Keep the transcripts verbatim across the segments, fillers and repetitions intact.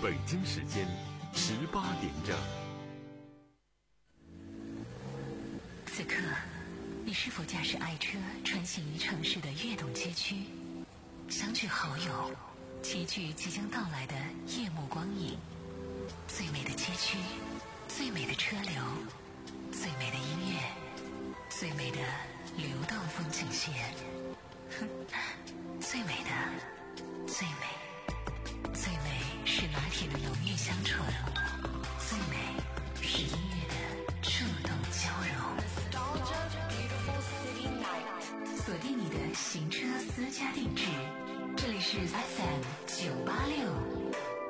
北京时间十八点整。 此刻，你是否驾驶爱车穿行于城市的跃动街区，相聚好友，齐聚即将到来的夜幕光影？最美的街区，最美的车流，最美的音乐，最美的流动风景线。哼，最美的，最美，最美是拿铁的浓郁香醇，最美是音乐的触动交融。锁定你的行车私家定制，这里是 F M 九八六。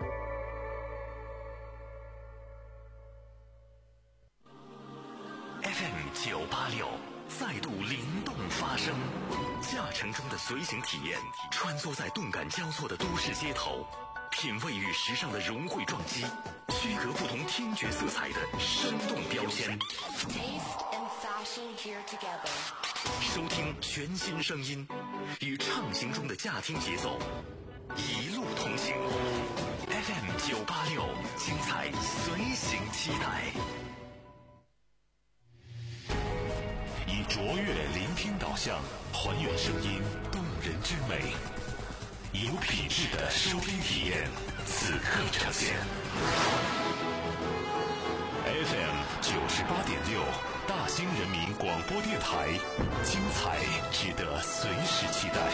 F M 九八六再度灵动发声，驾乘中的随行体验，穿梭在动感交错的都市街头，品味与时尚的融汇撞击，区隔不同听觉色彩的生动标签。收听全新声音，与畅行中的驾听节奏，一路同行。F M 九八六，精彩随行期待。以卓越聆听导向，还原声音动人之美，有品质的收听体验，此刻呈现。F M 九十八点六，大兴人民广播电台，精彩值得随时期待。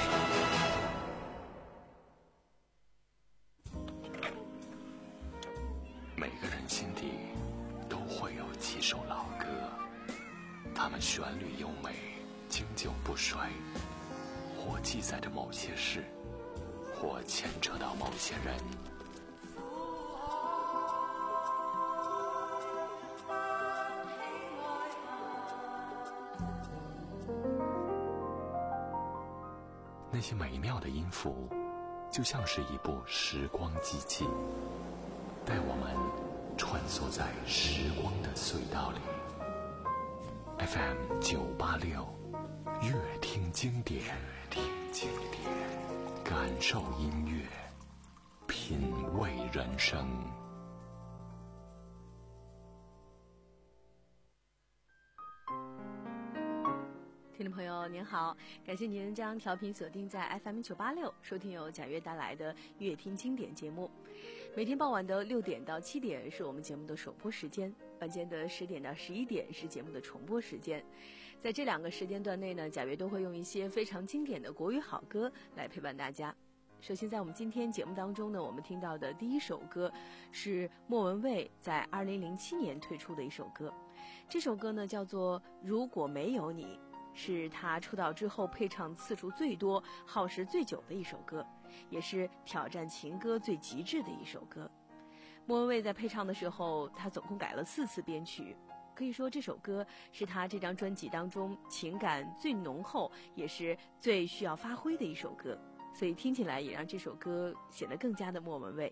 每个人心底都会有几首老歌，它们旋律优美，经久不衰，或记载着某些事，或牵扯到某些人。那些美妙的音符，就像是一部时光机器，带我们穿梭在时光的隧道里。F M 九八六，乐听经典，乐听经典，感受音乐，品味人生。 听众朋友您好，感谢您将调频锁定在 F M 九八六，收听由贾悦带来的乐听经典节目。每天傍晚的六点到七点是我们节目的首播时间，晚间的十点到十一点是节目的重播时间。在这两个时间段内呢，贾悦都会用一些非常经典的国语好歌来陪伴大家。首先在我们今天节目当中呢，我们听到的第一首歌是莫文蔚在二零零七年推出的一首歌，这首歌呢叫做《如果没有你》，是他出道之后配唱次数最多、耗时最久的一首歌，也是挑战情歌最极致的一首歌。莫文蔚在配唱的时候，他总共改了四次编曲，可以说这首歌是他这张专辑当中情感最浓厚，也是最需要发挥的一首歌，所以听起来也让这首歌显得更加的莫文蔚。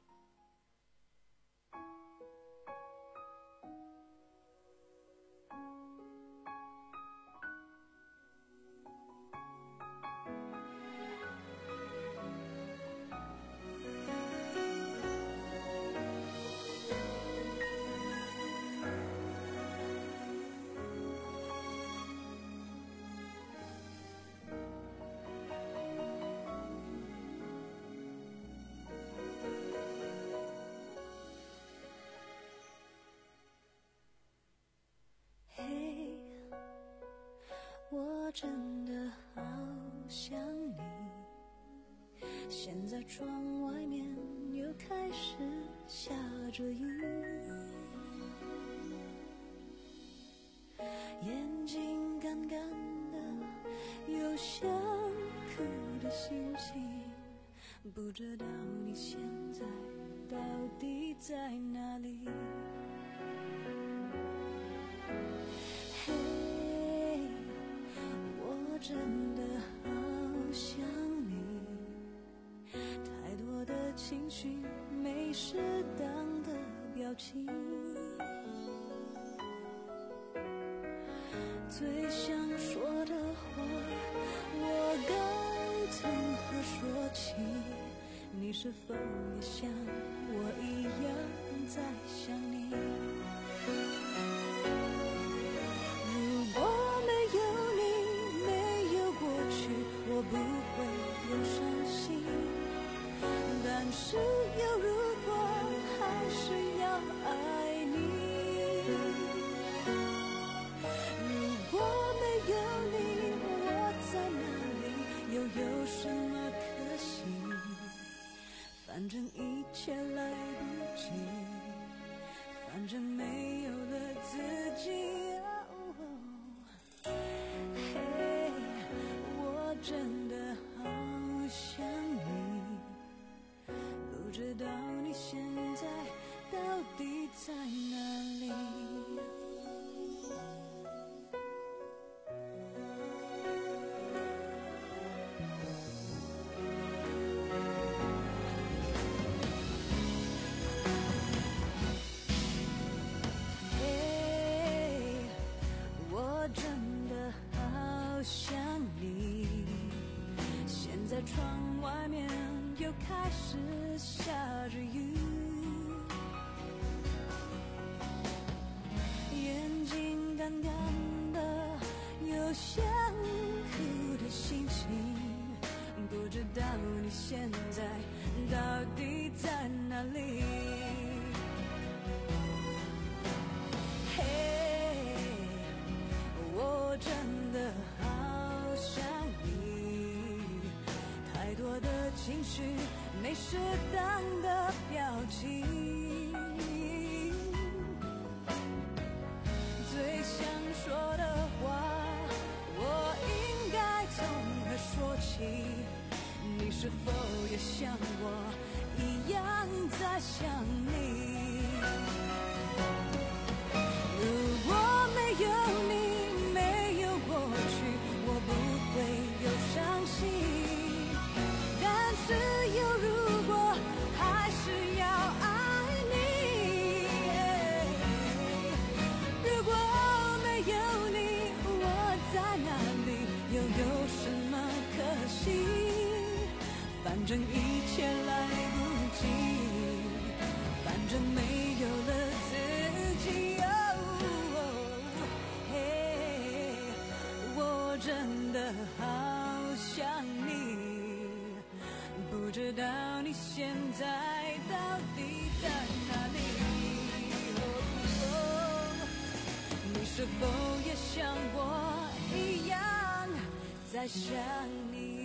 我真的好想你，现在窗外面又开始下着雨，眼睛干干的，有想哭的心情，不知道你现在到底在哪里。真的好想你，太多的情绪没适当的表情，最想说的话我该从何说起，你是否也像我一在想你。如果没有你，没有过去，我不会有伤心。但是有如果，还是要爱你。如果没有你，我在哪里，又有什么可惜？反正一切来不及，反正没有了自己。哦嘿，我真的好想你，不知道你现在到底在哪里。在窗外面又开始下着雨，眼睛干干的，有想哭的心情，不知道你现在到底在哪里。嘿，我真的好想你，太多的情绪，没适当的表情，最想说的话，我应该从何说起？你是否也像我一样在想你？如果没有你，没有过去，我不会有伤心。但是有如果，还是要爱你。如果没有你，我在哪里，又有什么可惜？反正一切来不及，反正没有了自己。哦，嘿，我真的好想你，不知道你现在到底在哪里。哦，你是否也像我一样在想你？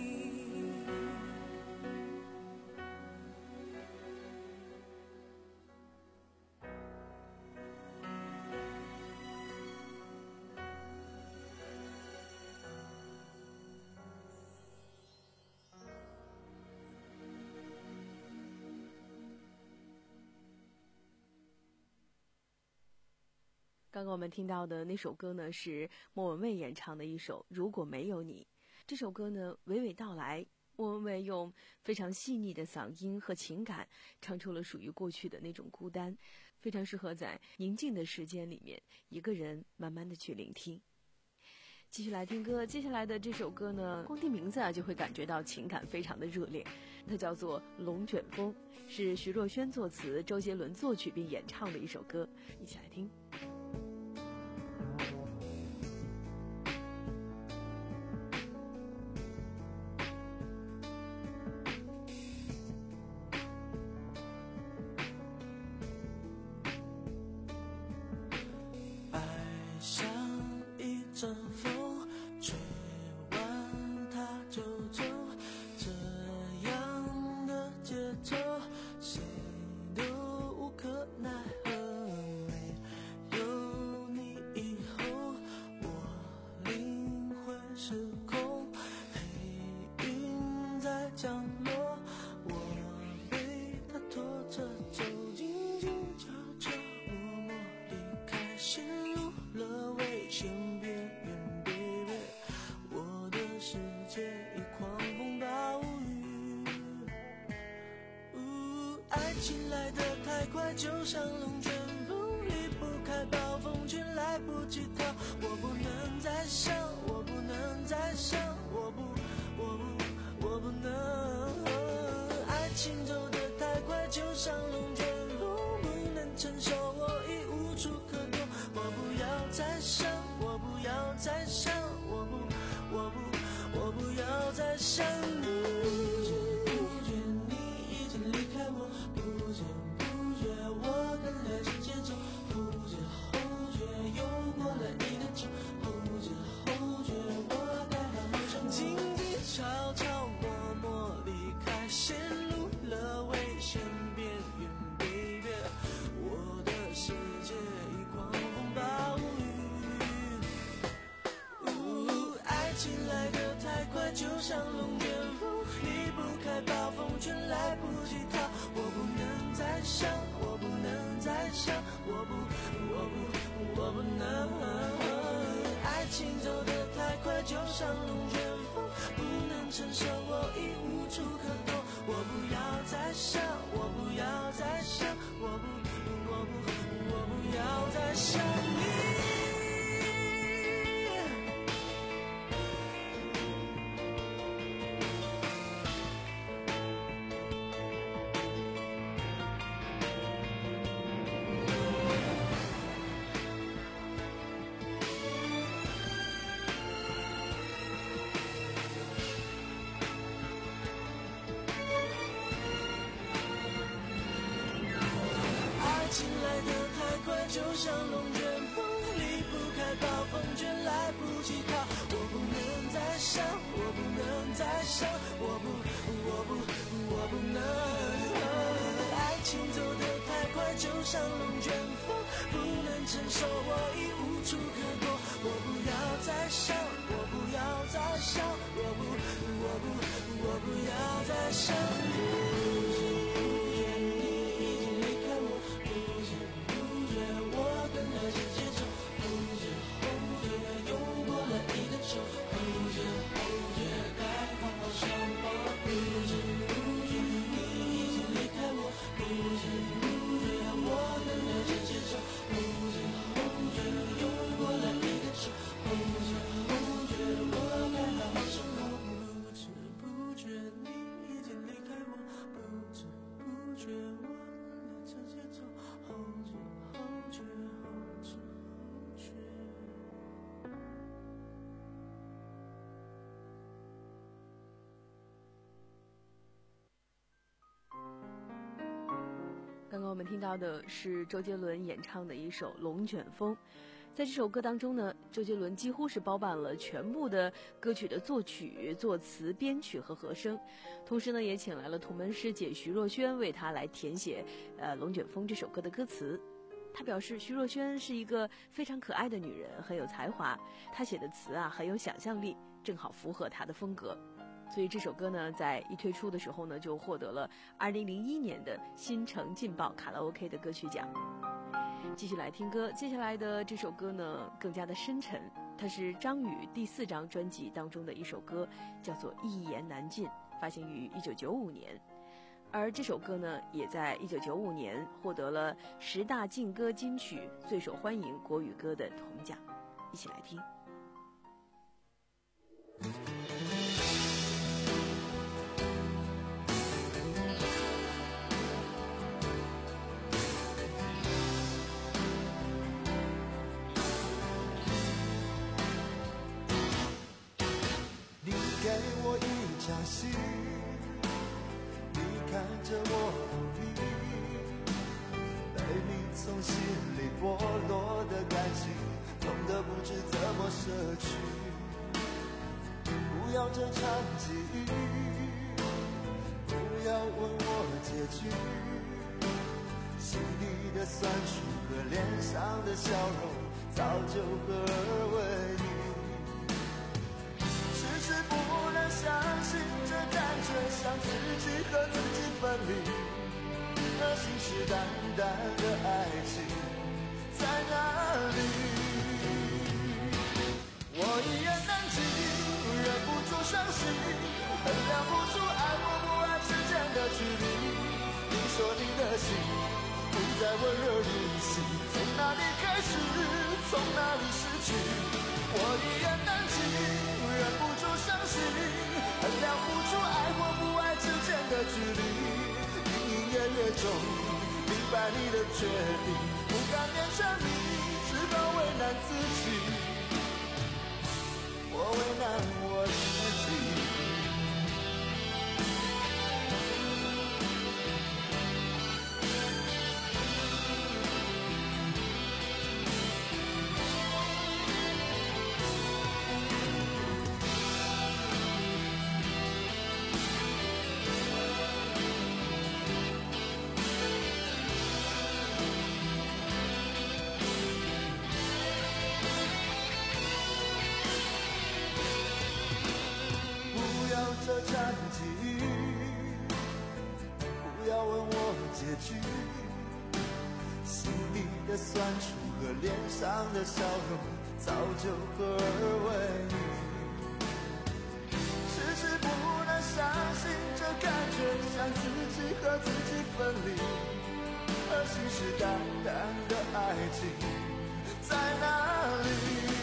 刚刚我们听到的那首歌呢，是莫文蔚演唱的一首《如果没有你》。这首歌呢，娓娓道来，莫文蔚用非常细腻的嗓音和情感，唱出了属于过去的那种孤单，非常适合在宁静的时间里面，一个人慢慢的去聆听。继续来听歌，接下来的这首歌呢，光听名字啊就会感觉到情感非常的热烈，它叫做《龙卷风》，是徐若瑄作词，周杰伦作曲并演唱的一首歌，一起来听。 阵风吹完它就走，这样的节奏谁都无可奈何。没有你以后，我灵魂失控，黑云在降落，我被它拖着走，静静悄悄默默离开，陷入了危险边缘 baby， 我的世界已狂风暴雨。呜，爱情来得太快，就像龙卷风，离不开暴风圈，来不及逃。我不能再想，我不能再想，我不，我不，我不能。爱情走得太快，就像龙卷风，不能承不知不觉我跟了着节奏，不知不觉又过了一个秋，不知不觉我该好好生活。静静悄悄默默离开，陷入了危险边缘 ，baby， 我的世界已狂风暴雨。呜，爱情来得太快，就像龙卷风，离不开暴风圈，来不及逃。我不能再想，我不能再想，我不，我不，我不能。爱情走得太快，就像龙卷风，不能承受，我已无处可躲。我不要再想，我不要再想，我不，我不，我不要再想你。就像龙卷风，离不开暴风圈，来不及逃。我不能再想，我不能再想，我不，我不，我不能。爱情走得太快，就像龙卷风，不能承受，我已无处可躲。我不要再想，我不要再想，我不，我不，我不要再想你。 刚刚我们听到的是周杰伦演唱的一首《龙卷风》。在这首歌当中呢，周杰伦几乎是包办了全部的歌曲的作曲、作词、编曲和和声，同时呢，也请来了同门师姐徐若瑄为他来填写呃《龙卷风》这首歌的歌词。他表示，徐若瑄是一个非常可爱的女人，很有才华，她写的词啊很有想象力，正好符合她的风格。所以这首歌呢，在一推出的时候呢，就获得了二零零一年的新城劲爆卡拉 OK 的歌曲奖。继续来听歌，接下来的这首歌呢，更加的深沉，它是张宇第四张专辑当中的一首歌，叫做《一言难尽》，发行于一九九五年。而这首歌呢，也在一九九五年获得了十大劲歌金曲最受欢迎国语歌的铜奖。一起来听。 给我一场戏，你看着我努力，被你从心里剥落的感情，痛得不知怎么舍去。不要这场记忆，不要问我结局，心里的酸楚和脸上的笑容，早就合二为一。不能相信这感觉像自己和自己分离，那信誓旦旦的爱情在哪里？我一言难尽，忍不住伤心，衡量不出爱或不爱之间的距离。你说你的心不再温热如昔，从哪里开始，从哪里失去？我一言难尽，忍不住伤心，衡量不出爱或不爱之间的距离。隐隐约约中明白你的决定，不敢勉强你，只好为难自己，我为难我自己。 句，心里的酸楚和脸上的笑容早就合二为一。迟迟不能相信，这感觉像自己和自己分离，而信誓旦旦的爱情在哪里？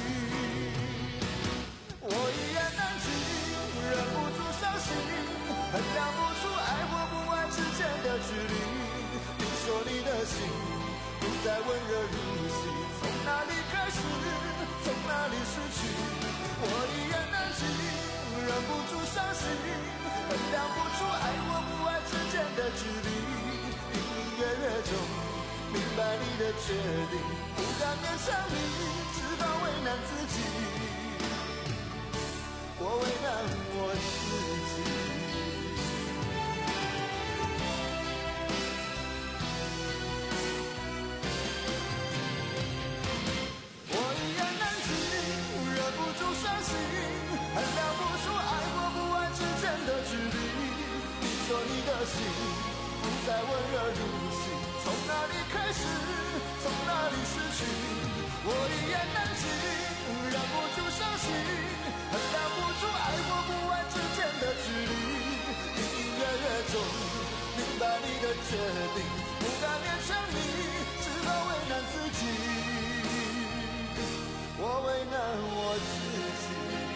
我一言难尽，忍不住伤心，衡量不出爱或不爱之间的距离。你说你的心不再温热如昔，从哪里开始，从哪里失去？我一言难尽，忍不住伤心，衡量不出爱或不爱之间的距离。隐隐约约中明白你的决定，不敢勉强你，只好为难自己，我为难我自己。我一言难尽，忍不住伤心，衡量不出爱或不爱之间的距离。你说你的心不再温热如昔，从哪里开始，从哪里失去？我一言难尽，忍不住伤心，衡量不出爱或不爱之间的距离。隐隐约约中明白你的决定，不敢勉强你，只好为难自己，我为难我自己。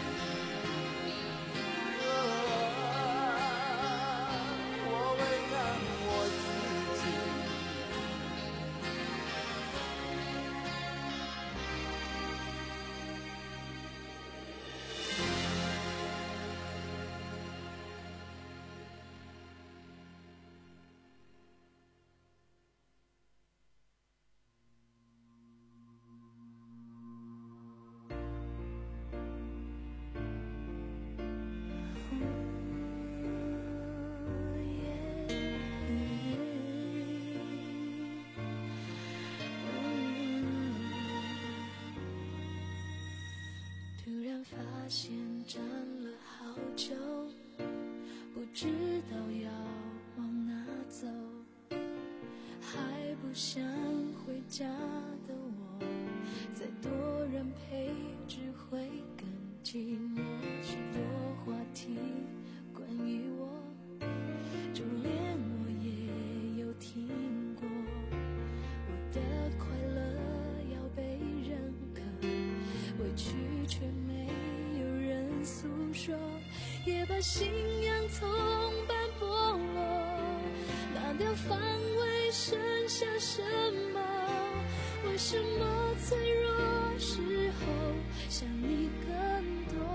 发现站了好久，不知道要往哪走，还不想回家的我，再多人陪只会更寂寞。许多话题关于我，就连我也有听过，我的快乐要被认可，委屈却没有人诉说，也把信仰从斑驳落，拿掉防卫剩下什么？为什么脆弱时候想你更多？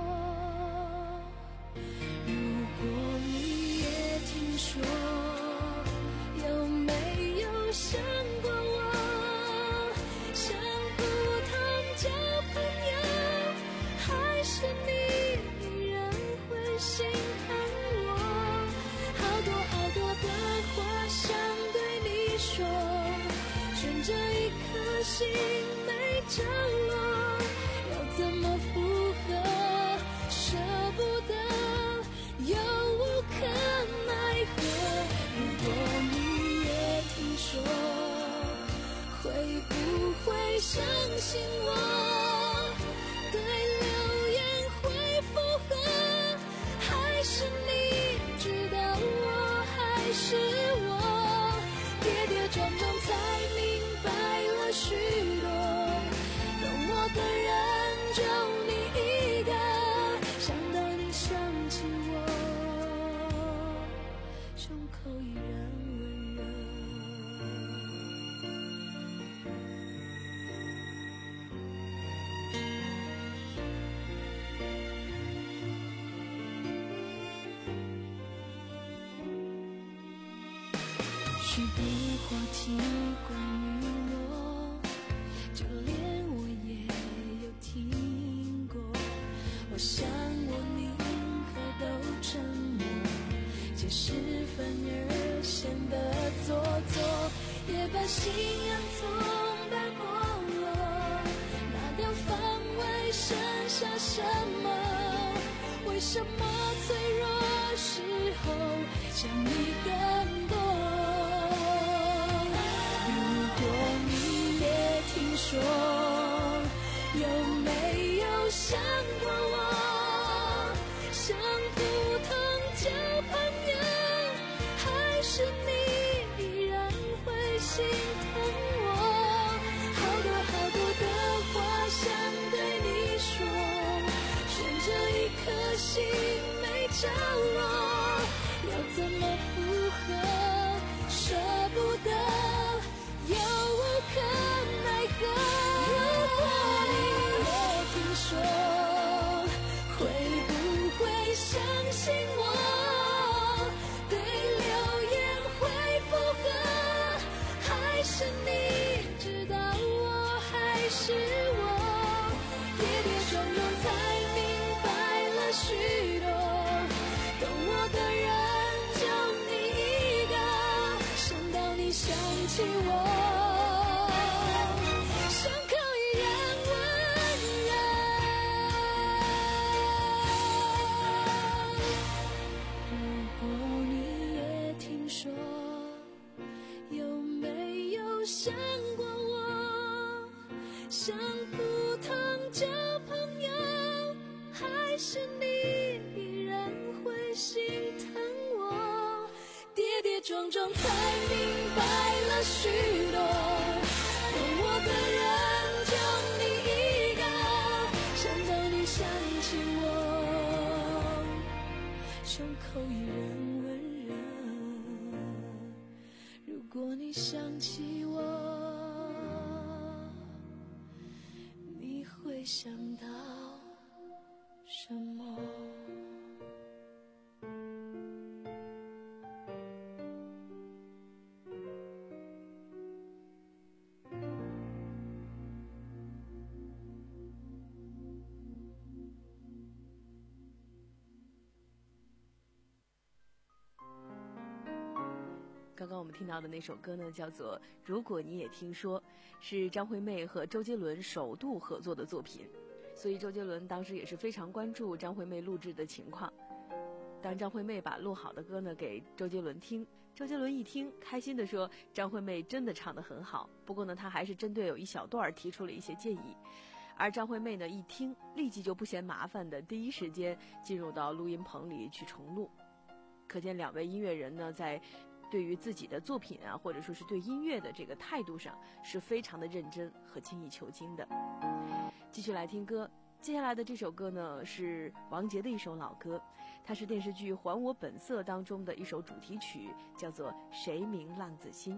如果你也听说，有没有想过我？像普通交朋友，还是你依然会心疼我？好多好多的话想对你说，悬着一颗心没着落，要怎么附和？舍不得又无可奈何。如果你也听说，会不会相信我？对流言会附和，还是你知道我还是我？跌跌撞撞才明白了许多，懂我的人就你一个，想到你想起我，胸口依然温热。许多话题关于我，就连我也有听过，我想我宁可都沉默，解释反而显得做作，也把信仰从斑驳落，拿掉防卫剩下什么？为什么脆弱时候想你更多？ 心疼我，好多好多的话想对你说，悬着一颗心没着落，要怎么附和，舍不得又无可奈何。如果你也听说，会不会相信我，对流言会附和，还是你知道我还是我，跌跌撞撞才明白了许多，懂我的人就你一个，想到你想起我，伤口依然温热。如果你也听说，有没有想过我，像普通交朋友，还是你依然会心疼我，跌跌撞撞才明白了许多，懂我的人就你一个，想到你想起我，胸口依然温热。如果你想起我，你会想到什么？ 刚刚我们听到的那首歌呢，叫做《如果你也听说》，是张惠妹和周杰伦首度合作的作品，所以周杰伦当时也是非常关注张惠妹录制的情况。当张惠妹把录好的歌呢给周杰伦听，周杰伦一听开心地说张惠妹真的唱得很好，不过呢他还是针对有一小段提出了一些建议。而张惠妹呢一听立即就不嫌麻烦的第一时间进入到录音棚里去重录，可见两位音乐人呢在对于自己的作品啊，或者说是对音乐的这个态度上是非常的认真和精益求精的。继续来听歌，接下来的这首歌呢是王杰的一首老歌，它是电视剧《还我本色》当中的一首主题曲，叫做《谁明浪子心》。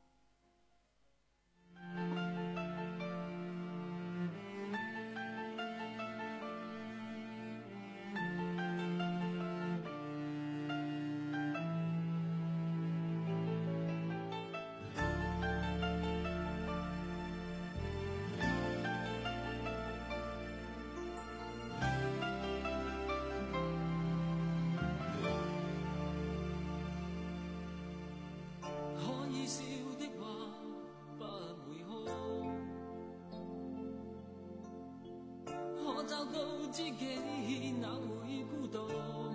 找到知己哪會孤獨，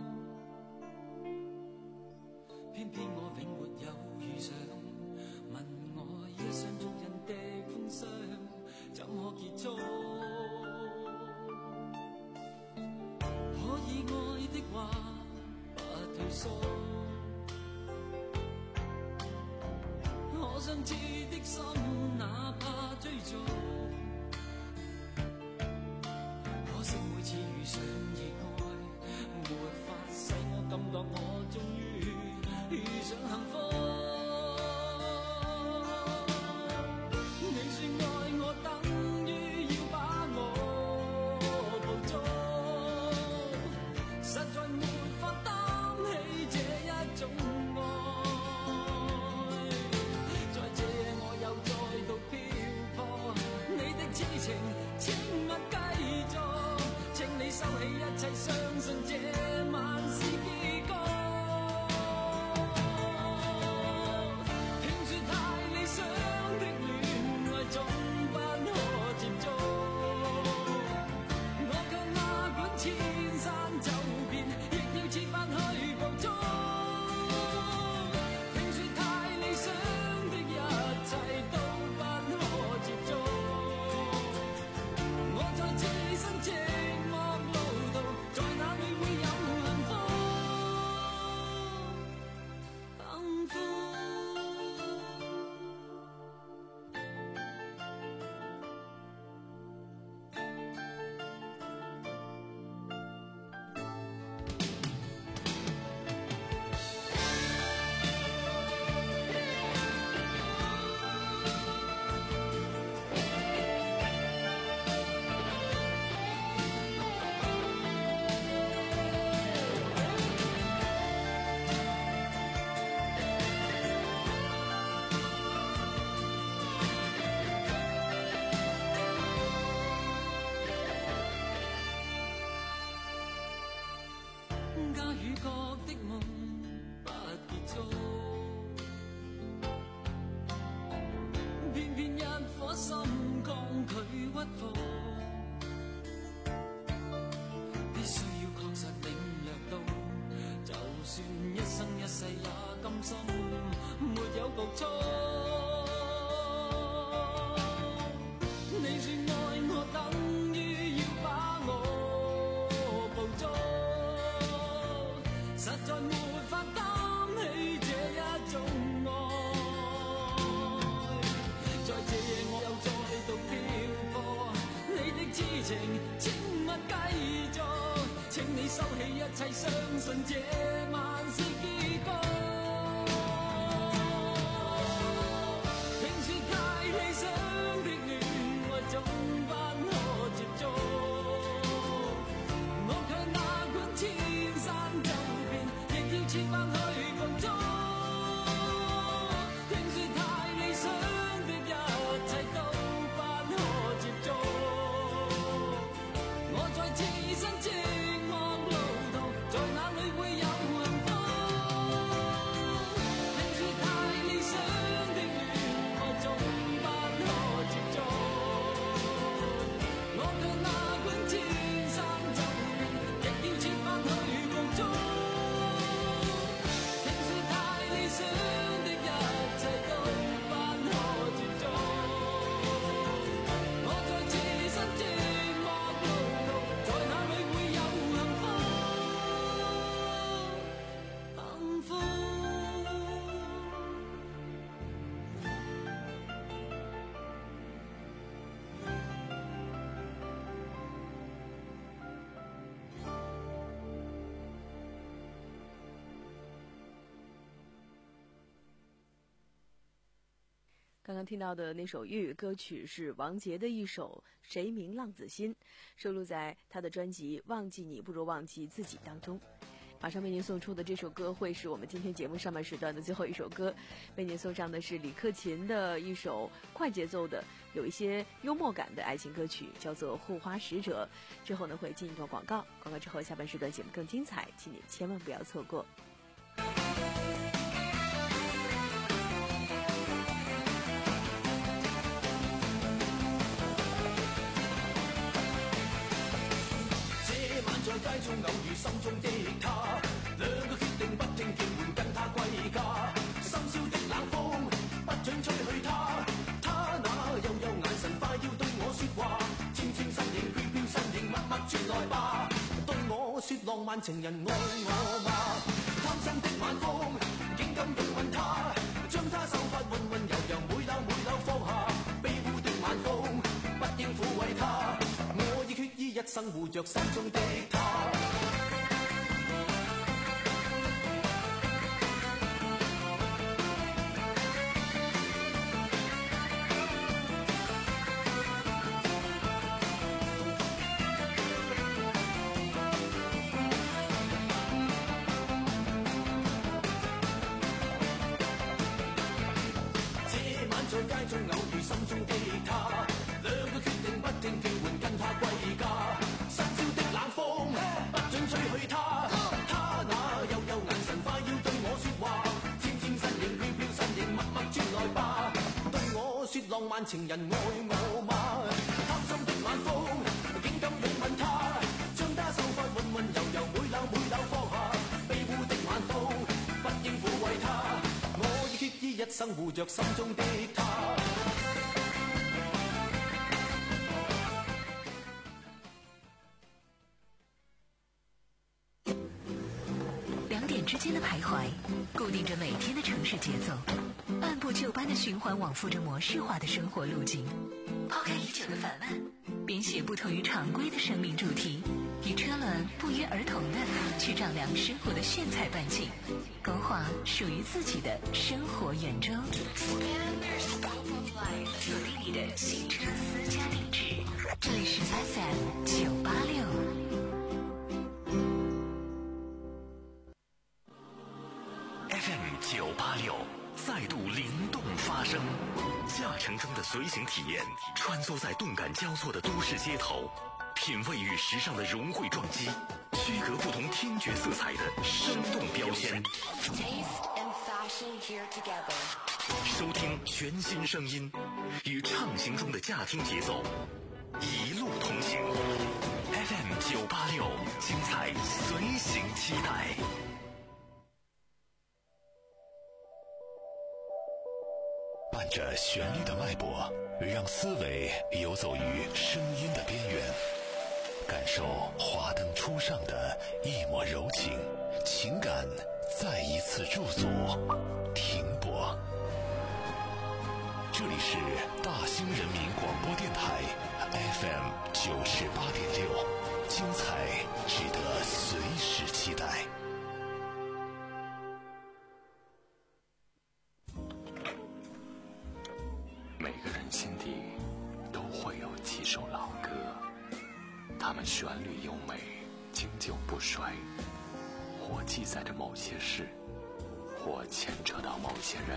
偏偏我永沒有遇上，問我一廂情願的風霜怎可結束？可以愛的話不退縮，可想知的心哪怕追逐。每次遇上意外，沒法使我感覺我終於遇上幸福。你說愛我等於要把我捕捉，實在沒法擔起這一種愛。在這夜我又再度漂泊，你的痴情請勿繼續。請你收起一切。 角的夢不結束，偏偏一顆心抗拒屈服，必須要確實領略到，就算一生一世也甘心沒有局促。你說愛我等於要把我捕捉，實在沒法擔起這一種愛。在這夜我又再度漂泊，你的痴情請勿繼續，請你收起一切，相信這晚是結局。聽說太理想的戀愛總不可接觸，我卻哪管千山走遍，亦要設法去共觸。聽說太理想的一切都不可接觸，我在此身寂寞路途，在哪裏會有幸福？聽說太理想的戀愛總不可接觸，我卻哪管千山走遍，亦要設法去共觸。聽說太理想的一切都不可接觸，我在此身寂寞路途，在哪裏會有幸福？幸福。 刚刚听到的那首粤语歌曲是王杰的一首《谁明浪子心》，收录在他的专辑《忘记你不如忘记自己》当中。马上为您送出的这首歌会是我们今天节目上半时段的最后一首歌，为您送上的是李克勤的一首快节奏的有一些幽默感的爱情歌曲，叫做《护花使者》。之后呢会进一段广告，广告之后下半时段节目更精彩，请你千万不要错过。 在街中偶遇心中的他，兩個決定不聽叫喚跟他歸家。深宵的冷風不准吹去他，他那幽幽眼神快要對我說話，纖纖身影飄飄身影默默傳來吧，對我說浪漫情人愛我嗎？貪心的晚風竟敢擁吻他，將他秀髮溫溫柔柔每縷每縷放下，卑污的晚風不應撫慰他，我已決意一生護着心中的他。這晚在街中偶遇心中的他，兩個決定不聽叫喚跟他歸家。新燒的冷風不准吹去他，他那幽幽眼神快要對我說話，纖纖身影飄飄身影默默轉來吧，對我說浪漫情人愛我嗎？貪心的晚風竟敢擁吻他，將他秀髮溫溫柔柔每縷每縷放下，卑污的晚風不應撫慰他，我已決意一生護着心中的他。 两点之间的徘徊，固定着每天的城市节奏，按部就班的循环往复着模式化的生活路径。抛开已久的反问，编写不同于常规的生命主题，与车轮不约而同的去丈量生活的炫彩半径，勾画属于自己的生活圆周。锁定你的新车私家定制，这里是 F M 九八六。 F M 九八六再度灵动发声，驾乘中的随行体验，穿梭在动感交错的都市街头， 品味与时尚的融汇撞击，区隔不同听觉色彩的生动标签。收听全新声音，与畅行中的驾听节奏一路同行。F M 九八六，精彩随行期待。 伴着旋律的脉搏，让思维游走于声音的边缘，感受华灯初上的一抹柔情，情感再一次驻足停泊。这里是大兴人民广播电台 F M 九十八点六，精彩值得随时期待。每个人心底都会有几首老歌，它们旋律优美，经久不衰，或记载着某些事，或牵扯到某些人。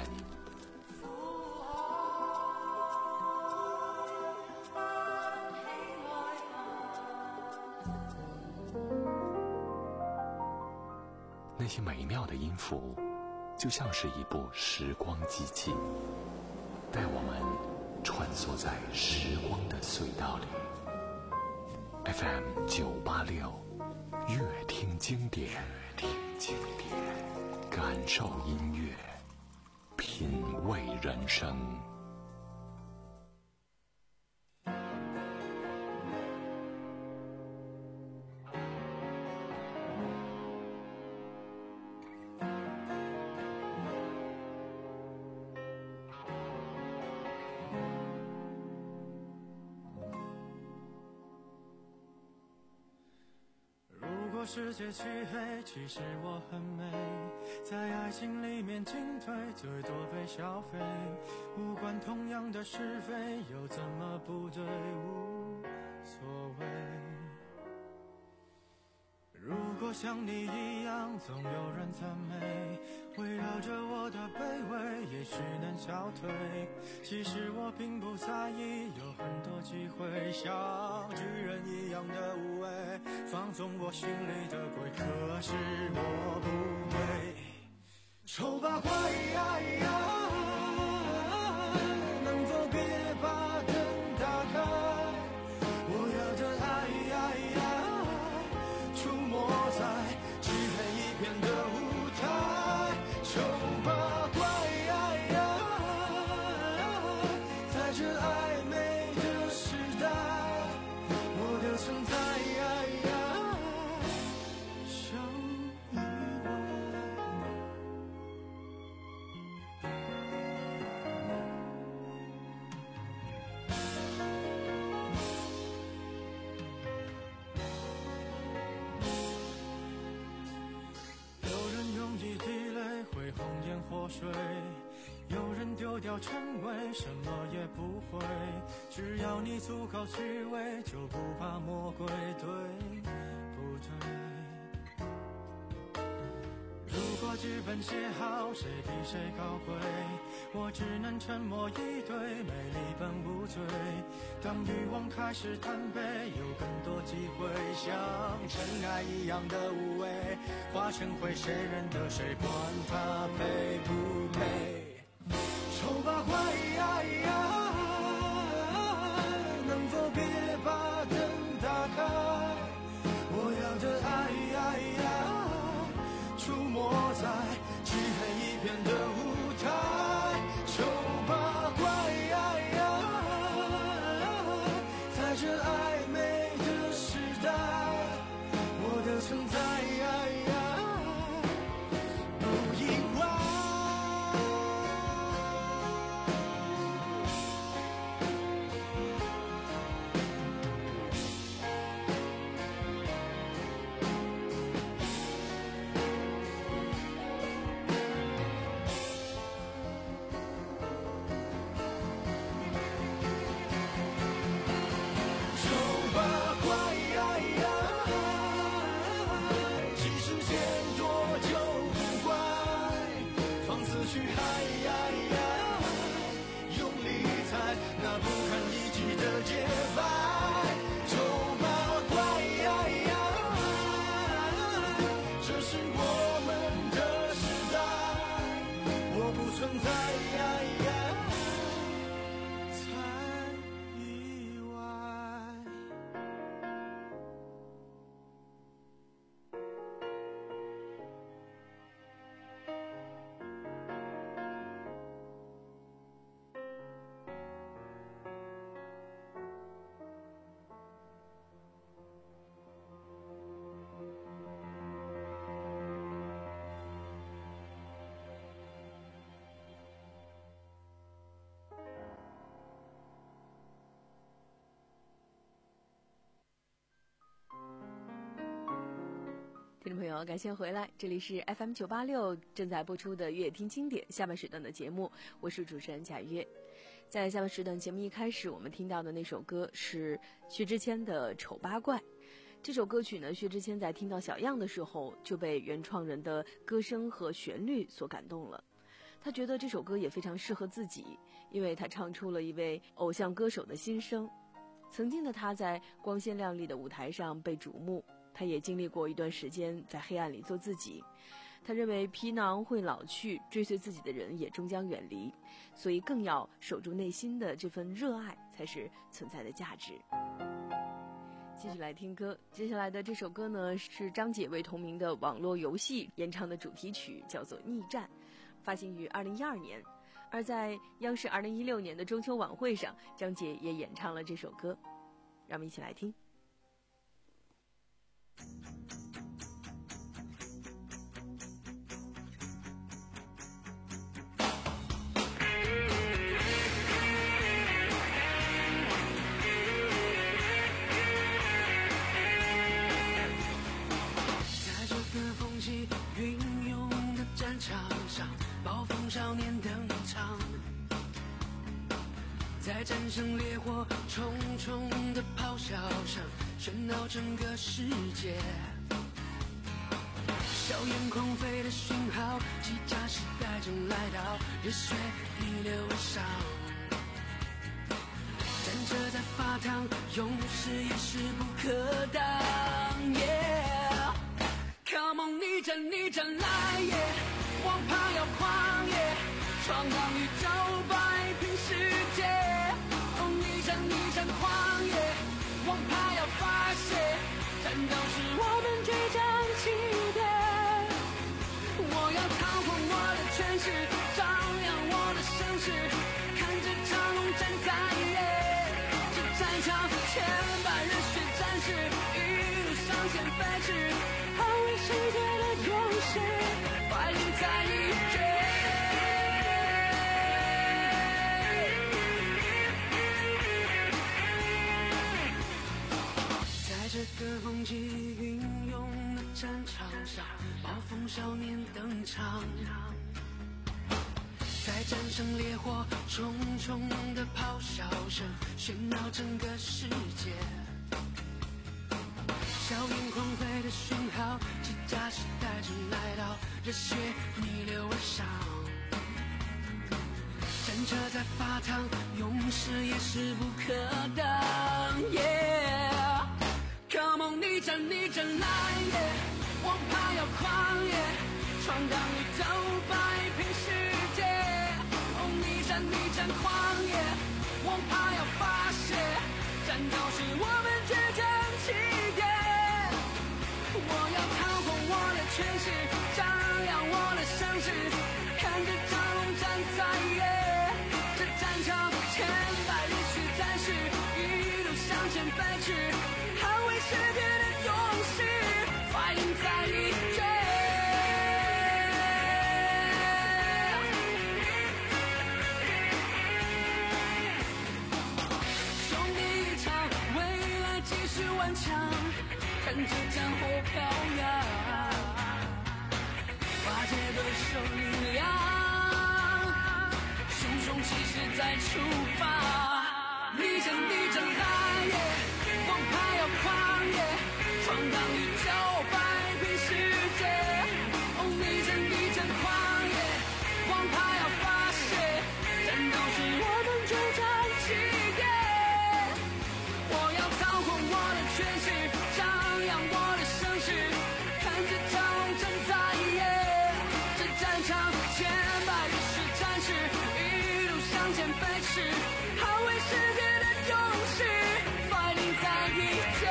那些美妙的音符，就像是一部时光机器，带我们穿梭在时光的隧道里。F M 九八六，乐听经典，听经典，感受音乐，品味人生。 世界漆黑，其实我很美，在爱情里面进退，最多被消费，无关同样的是非，又怎么不对，无所谓。如果像你一样，总有人赞美，围绕着我的卑微，也许能消退。其实我并不在意，有很多机会，像巨人一样的无畏，放纵我心里的鬼，可是我不会。丑八怪呀呀，能否别把灯打开？我要的爱呀呀，出没在漆黑一片的舞台。丑八怪呀呀，在这暧昧的时代，我的存在水，有人丢掉称谓，什么也不会，只要你足够虚伪，就不怕魔鬼，对不对？如果剧本写好，谁比谁高贵，我只能沉默以对，美丽本无罪。当欲望开始贪杯，有更多机会，像尘埃一样的无畏，化成灰，谁认得谁，管他配不配。丑八怪呀呀，能否别把灯打开？我要的爱呀呀，出没在漆黑一片的舞台。丑八怪呀呀，在这暧昧的时代，我的存在呀呀，不意外。丑听众朋友，感谢回来，这里是 F M 九八六正在播出的乐听经典下半时段的节目，我是主持人贾约。在下半时段节目一开始，我们听到的那首歌是薛之谦的《丑八怪》。这首歌曲呢，薛之谦在听到小样的时候就被原创人的歌声和旋律所感动了。他觉得这首歌也非常适合自己，因为他唱出了一位偶像歌手的心声。曾经的他在光鲜亮丽的舞台上被瞩目，他也经历过一段时间在黑暗里做自己。他认为皮囊会老去，追随自己的人也终将远离，所以更要守住内心的这份热爱才是存在的价值。继续来听歌，接下来的这首歌呢是张杰为同名的网络游戏演唱的主题曲，叫做《逆战》，发行于二零一二年。而在央视二零一六年的中秋晚会上，张杰也演唱了这首歌，让我们一起来听。 云涌的战场上，暴风少年登场，在战胜烈火重重的咆哮声喧闹整个世界。硝烟狂飞的讯号，机甲时代正来到，热血逆流而上，站着在法堂，勇士也势不可挡。Yeah!Come on， 逆战逆战来耶！王牌要狂野，闯荡宇宙，摆平世界。哦，逆战逆战狂野，王牌要发泄，战斗是我们倔强起点。我要操控我的权势，张扬我的声势，看着长龙站在野，这战场千百热血战士一路向前飞驰。世界的勇士，怀里在一绝。在这个风起云涌的战场上，暴风少年登场，在战胜烈火重重的咆哮声喧闹整个世界。硝烟狂飞的讯号，机甲时代正来到，热血逆流而上，站着在法堂，勇士也势不可挡。Yeah， Come on， 逆战逆战来耶！王牌要狂野，闯荡宇宙，摆平世界。哦，逆战逆战狂野，王牌要发泄，战斗是我们倔强起点。我要操控我的权势，张扬我的声势，看着长龙站在野，这战场千百热血战士一路向前飞驰，捍卫世界的勇士 ，fighting 在一绝。兄弟一场，未来继续顽强。看着战火飘扬，化解对手力量，熊熊气势再出发，逆战逆战来耶！王牌要狂野，闯荡宇宙，摆平世界。哦，逆战逆战狂野，王牌要发泄，战斗是我们主战起点。我要操控我的权势，张扬我的声势，看着长龙站在野，这战场千百热血战士一路向前飞驰，捍卫世界的勇士 ，fighting 在一绝。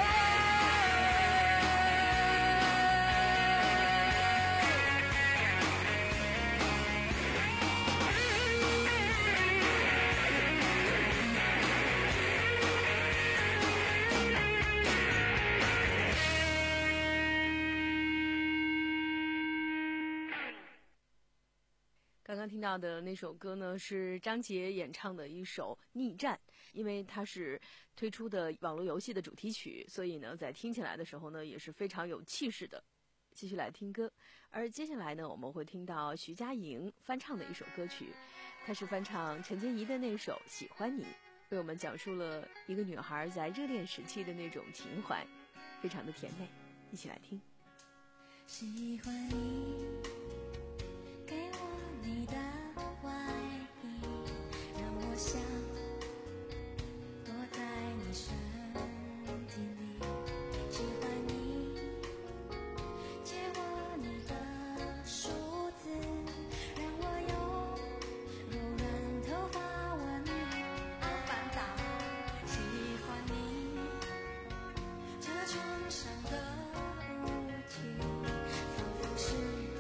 刚刚听到的那首歌呢，是张杰演唱的一首《逆战》，因为它是推出的网络游戏的主题曲，所以呢，在听起来的时候呢，也是非常有气势的。 继续来听歌。而接下来呢，我们会听到徐佳莹翻唱的一首歌曲，她是翻唱陈洁仪的那首《喜欢你》，为我们讲述了一个女孩在热恋时期的那种情怀，非常的甜美，一起来听。 喜欢你，给我你的外衣，让我想躲在你身体里。喜欢你，借我你的梳子，让我用柔软头发吻你。阿凡达，喜欢你，这床上的雾气，仿佛是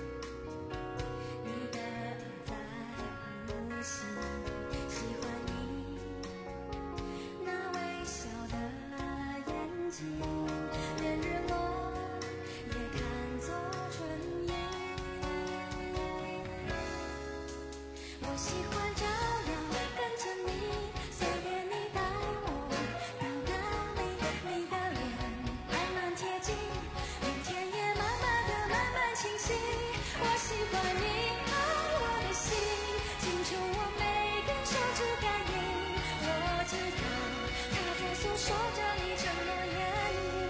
你的爱在呼吸。喜欢你那微笑的眼睛，连日落也看作春意。我喜欢这样跟着你，随便你带我到哪里，你的脸慢慢贴近，连天也慢慢的慢慢清晰。我喜欢你，啊，我的心清楚我每根手指感应，我知道它在诉说着你承诺言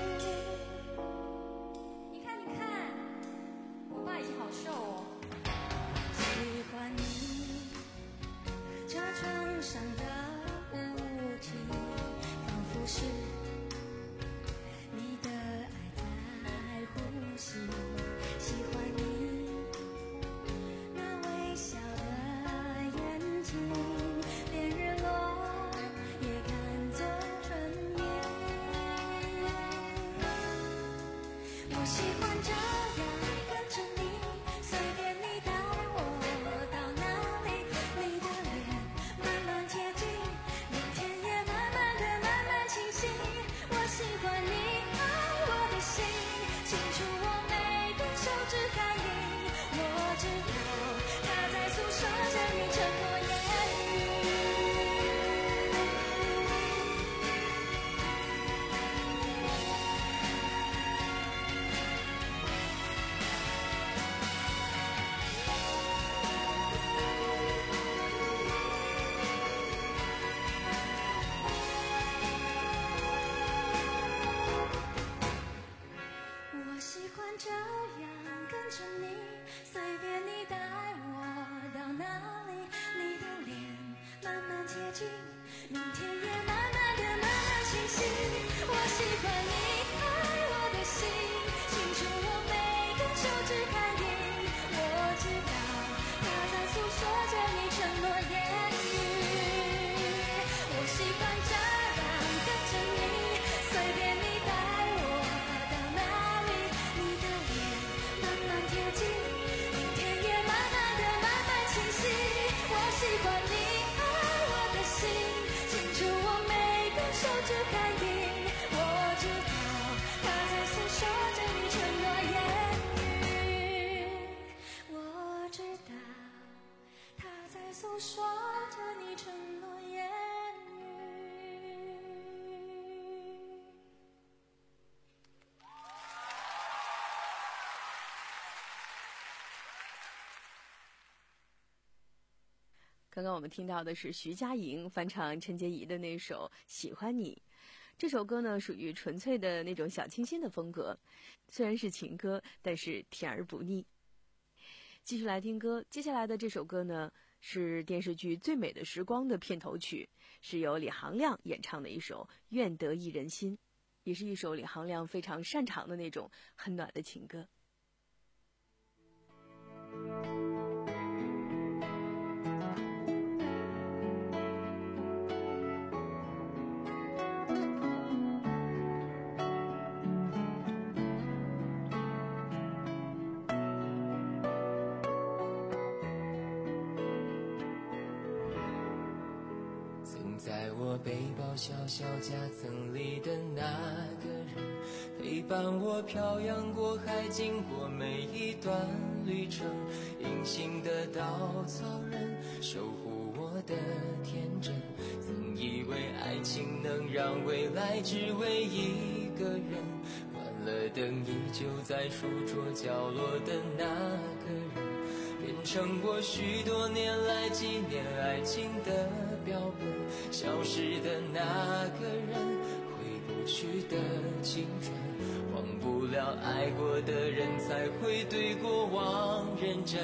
语。你看你看，我爸已经好瘦哦。喜欢你，这床上的雾气，仿佛是你的爱在呼吸。喜欢你那微笑的眼睛，连日落也看作春意。我喜欢这样跟着你，随便你带我到哪里，你的脸慢慢贴近，连天也慢慢的慢慢清晰。我喜欢你，啊，我的心清楚我每根手指感应，我知道它在诉说着你承诺言语。我喜欢这样跟着你，随便你带我到哪里，你的脸慢慢贴近，明天也慢慢的慢慢清晰。我喜欢你，爱我的心清楚我每根手指感应，我知道它在诉说着你承诺言语。我喜欢这样跟着你，随便你带我到哪里，你的脸慢慢贴近，明天也慢慢的慢慢清晰。我喜欢你，爱我的心清楚我每根手指感应，我知道它在诉说着你承诺言语，我知道它在诉说着你承诺言语。 刚刚我们听到的是徐佳莹翻唱陈洁仪的那首《喜欢你》。这首歌呢，属于纯粹的那种小清新的风格，虽然是情歌，但是甜而不腻。继续来听歌，接下来的这首歌呢，是电视剧《最美的时光》的片头曲，是由李行亮演唱的一首《愿得一人心》，也是一首李行亮非常擅长的那种很暖的情歌。 在我背包小小夹层里的那个人，陪伴我漂洋过海，经过每一段旅程。隐形的稻草人，守护我的天真。曾以为爱情能让未来只为一个人，换了灯依旧在书桌角落的那个人，变成我许多年来纪念爱情的标本。消失的那个人，回不去的青春，忘不了爱过的人，才会对过往认真。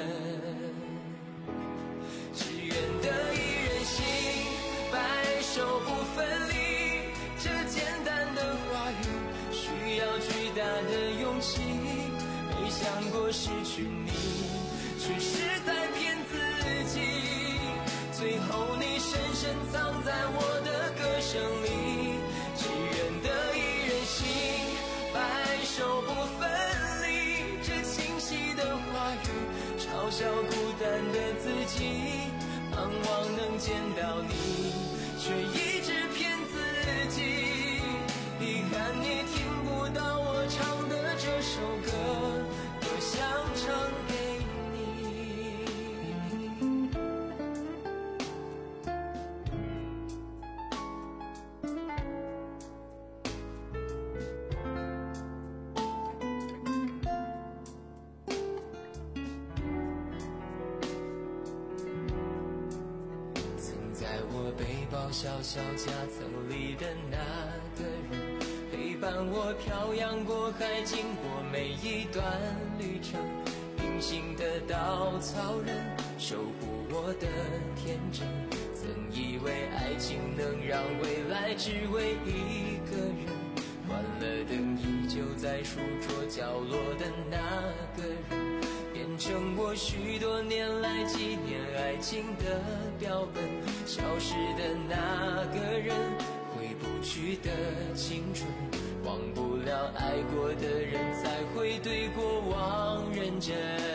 只愿得一人心，白首不分离，这简单的话语需要巨大的勇气。没想过失去你，却是在骗自己。最后你深深藏在我的歌声里，只愿得一人心，白首不分离。这清晰的话语嘲笑孤单的自己，盼望能见到你，却一直骗自己。遗憾你听不到我唱的这首歌，多想唱给你。曾在我背包小小夹层里的那个人，陪伴我漂洋过海，经过每一段旅程。隐形的稻草人，守护我的天真。曾以为爱情能让未来只为一个人，关了灯依旧在书桌角落的那个人，变成我许多年来纪念爱情的标本。消失的那个人，回不去的青春，忘不了爱过的人，才会对过往认真。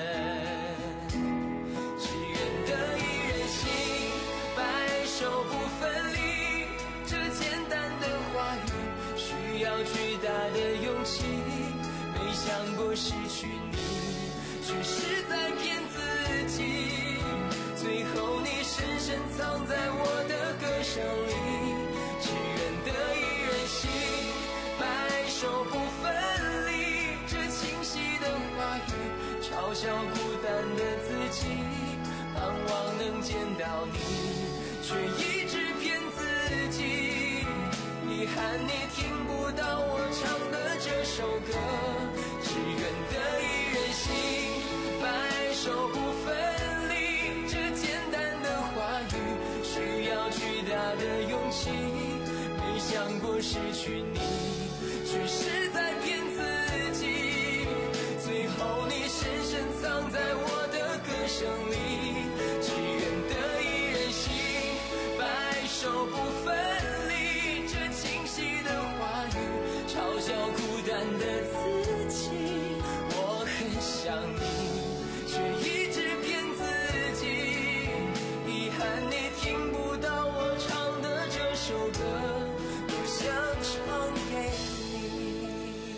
只愿得一人心，白首不分离。这简单的话语需要巨大的勇气。没想过失去你，却是在骗自己。最后你深深藏在我的歌声里，只愿得一人心，白首不分离。这清晰的话语嘲笑孤单的自己，盼望能见到你，却一直骗自己。遗憾你听不到我唱的这首歌，只愿得一人心，白首不分离。这简单的话语需要巨大的勇气。没想过失去你，却是在骗自己。最后你深深藏在我的歌声里，只愿得一人心，白首不分离。这清晰的话语嘲笑孤单的自己。我很想你，却一直骗自己。遗憾你听不到我唱的这首歌，多想唱给你。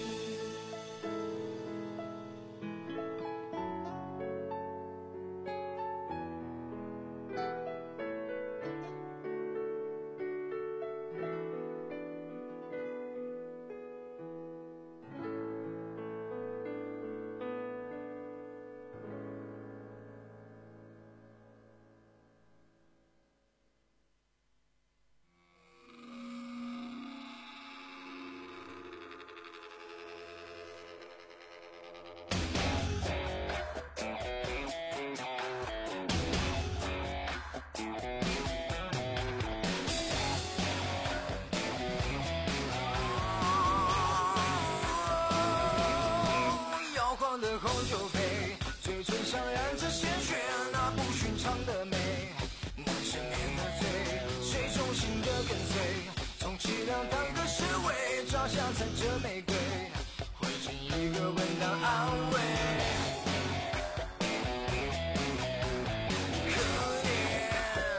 的红酒杯，嘴唇上染着鲜血，那不寻常的美，难赦免的罪，谁忠心的跟随，充其量当个侍卫，照相踩着玫瑰，会是一个稳当安慰。可怜，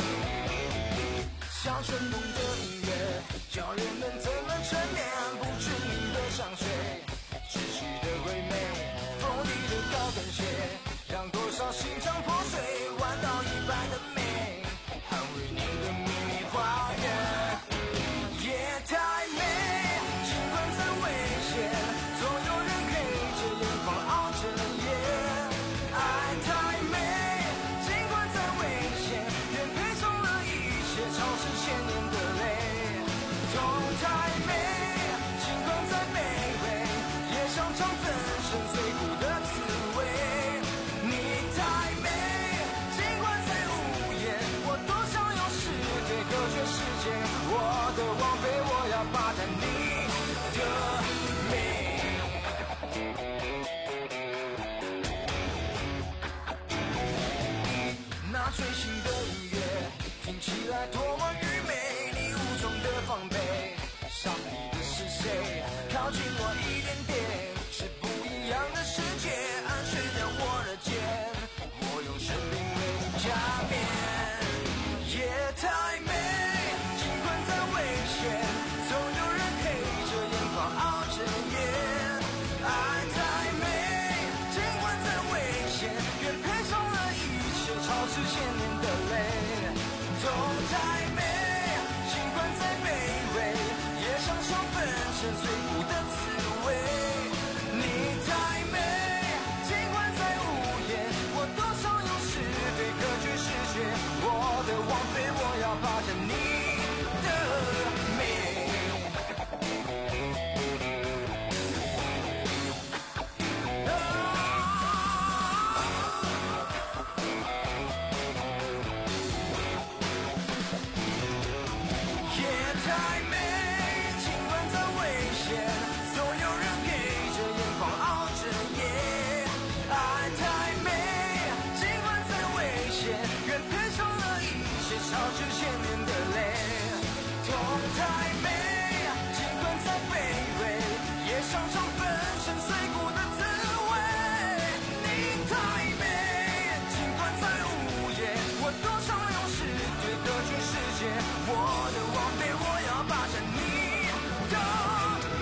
像春风的音乐，叫人们怎么沉眠，不知名的香水，窒息的唯美，锋利的高跟鞋，让多少心肠破碎，弯道一般的美，捍卫你的秘密花园。夜太美，尽管再危险，总有人可尝粉身碎骨的滋味。你太美，尽管再无言，我多想用诗对隔绝世界。我的王妃，我要霸占你的美。那吹醒的音乐听起来多么愚昧，你无从的防备，上你的是谁？靠近我一点点，是不一样的世界，安睡在我的肩，我用生命为你加冕。夜太美，尽管再危险，总有人黑着眼眶熬着夜。爱太美，尽管再危险，愿配上了一切超时千年的泪。痛太美，尽管再卑微，也享受粉身碎骨的滋味。你太美，尽管再无言，我多想用诗对隔绝世界。我的王妃，我要霸占你的美。夜太美，尽管再危险，总有人陪着眼眶熬着夜。爱太美，尽管再危险，愿配上了一切超之千年的泪。痛太美，尽管再卑微，也尝尝粉身碎骨的滋味。你太美，尽管再无言，我多想用诗对隔绝世界。我的王妃，我要霸占你的美。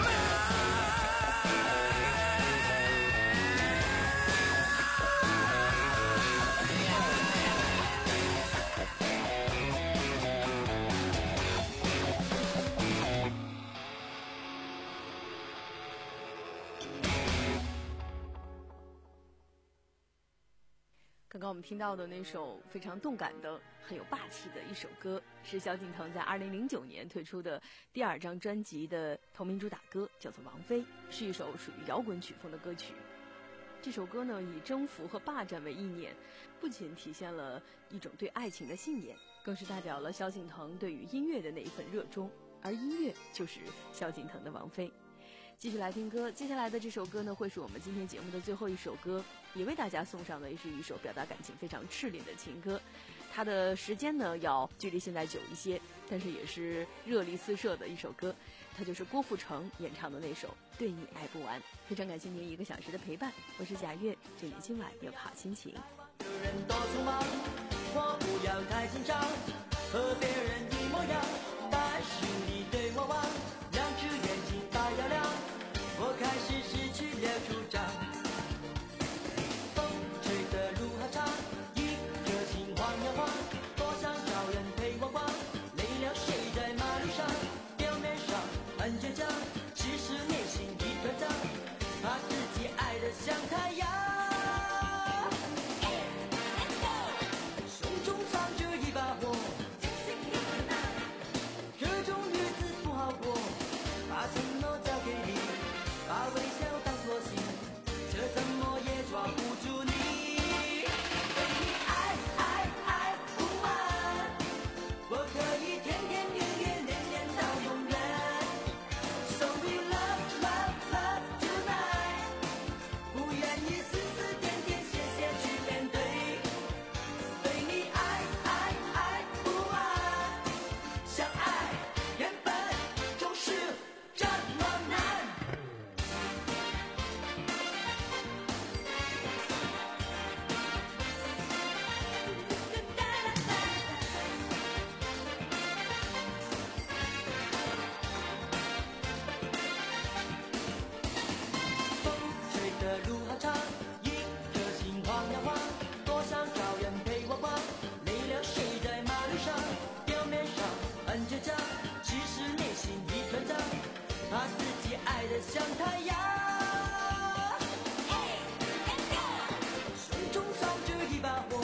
刚刚我们听到的那首非常动感的、很有霸气的一首歌，是萧敬腾在二零零九年推出的第二张专辑的同名主打歌，叫做《王妃》，是一首属于摇滚曲风的歌曲。这首歌呢，以征服和霸占为意念，不仅体现了一种对爱情的信念，更是代表了萧敬腾对于音乐的那一份热衷，而音乐就是萧敬腾的王妃。继续来听歌，接下来的这首歌呢，会是我们今天节目的最后一首歌，也为大家送上的是一首表达感情非常炽烈的情歌。它的时间呢要距离现在久一些，但是也是热力四射的一首歌，它就是郭富城演唱的那首《对你爱不完》。非常感谢您一个小时的陪伴，我是贾月，祝你今晚有个好心情。 有人多匆忙，我不要太紧张，和别人一模样，但是你对我望，两只眼睛发亮亮，我开始失去了主张。风吹的路好长，一颗心晃呀晃，多想找人陪我逛，累了睡在马路上，表面上很倔强，其实内心一团糟，怕自己爱得像太阳。胸中藏着一把火，这种日子不好过，把承诺交给你，把微笑当作信，这怎么也抓不住你。对你爱爱爱不完，我可以天天年年年年到永远。So we love love love tonight， 不愿意死死点点谢谢去面对。对你爱爱爱不完，相爱原本就是这么难。风吹的路好长，一颗心晃呀晃，多想找人陪我逛，累了睡在马路上，表面上很倔强，其实内心一团糟，怕自己爱得像太阳。胸中藏着一把火，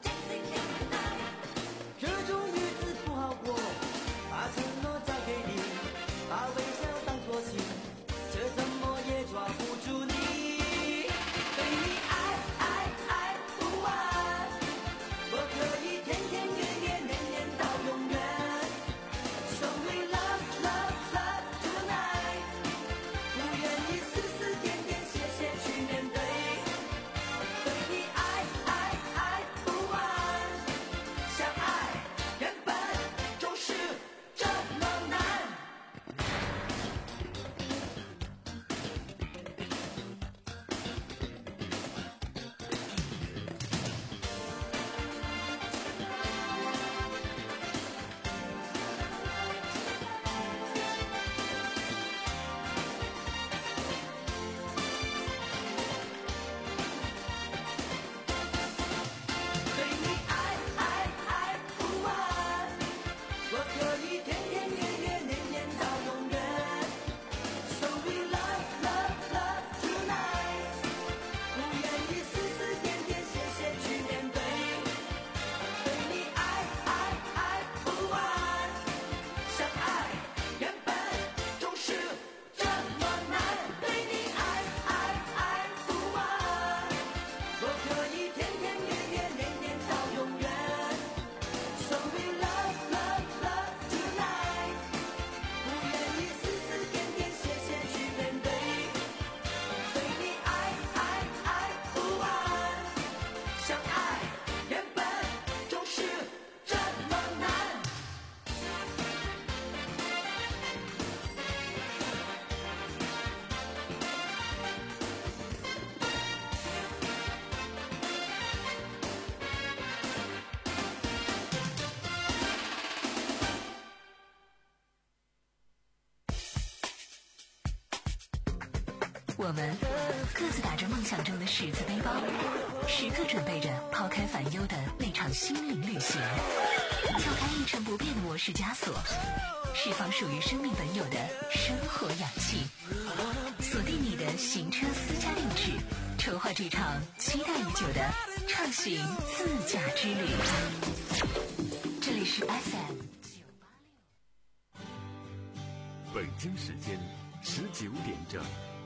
这种日子不好过，把承诺交给你，把微笑当作信，这怎么也抓不住你。 我们各自打着梦想中的十字背包，时刻准备着抛开烦忧的那场心灵旅行，撬开一成不变的模式枷锁，释放属于生命本有的生活氧气，锁定你的行车私家定制，筹划这场期待已久的畅行自驾之旅。这里是 F M 九八六， 北京时间十九点整。